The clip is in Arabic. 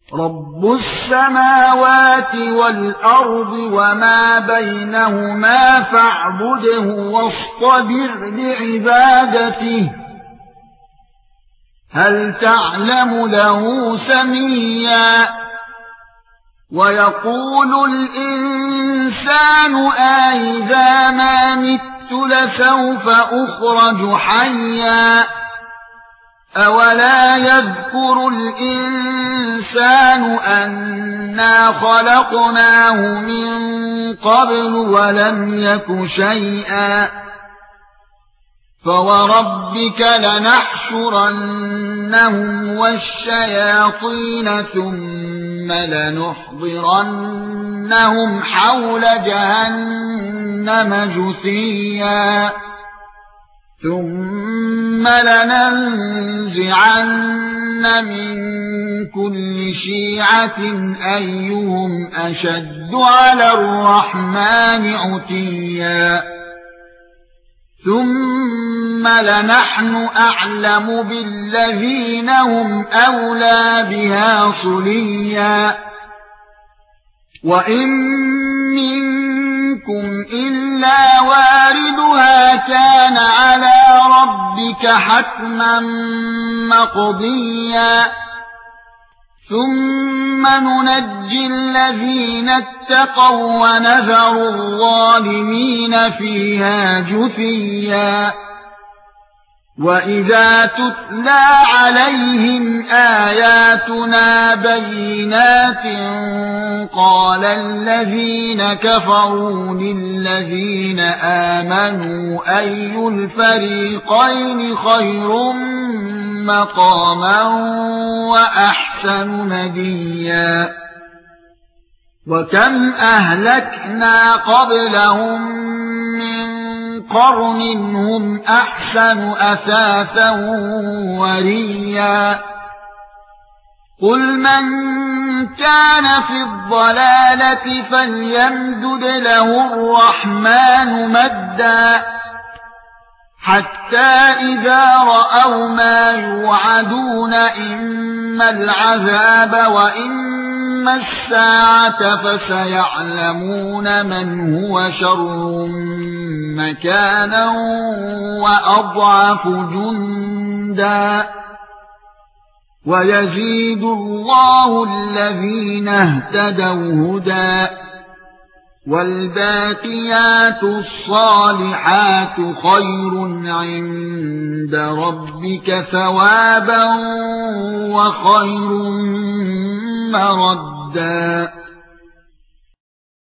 رب السماوات والأرض وما بينهما فاعبده واصطبر لعبادته هل تعلم له سميا ويقول الإنسان أإذا ما مت لسوف أخرج حيا أولا يذكر الإنسان أنا خلقناه من قبل ولم يك شيئا فوربك لنحشرنهم والشياطين ثم لنحضرنهم حول جهنم جثيا ثم لننزعن من كل شيعة أيهم أشد على الرحمن عتيا ثم لنحن أعلم بالذين هم أولى بها صليا وإن منكم إلا واردها كان على ربك حتما مقضيا ثم ننجي الذين اتقوا ونذر الظالمين فيها جثيا وإذا تتلى عليهم آياتنا بينات قال الذين كفروا للذين آمنوا أي الفريقين خير مقاما وأحسن نديا وكم أهلكنا قبلهم من قرن هم أحسن أثاثا وريا قل من كان في الضلالة فليمدد له الرحمن مدا حتى إذا رأوا ما يوعدون إما العذاب وإما الساعة فسيعلمون من هو شر مكانا وأضعف جندا ويزيد الله الذين اهتدوا هدى والباقيات الصالحات خير عند ربك ثوابا وخير مردا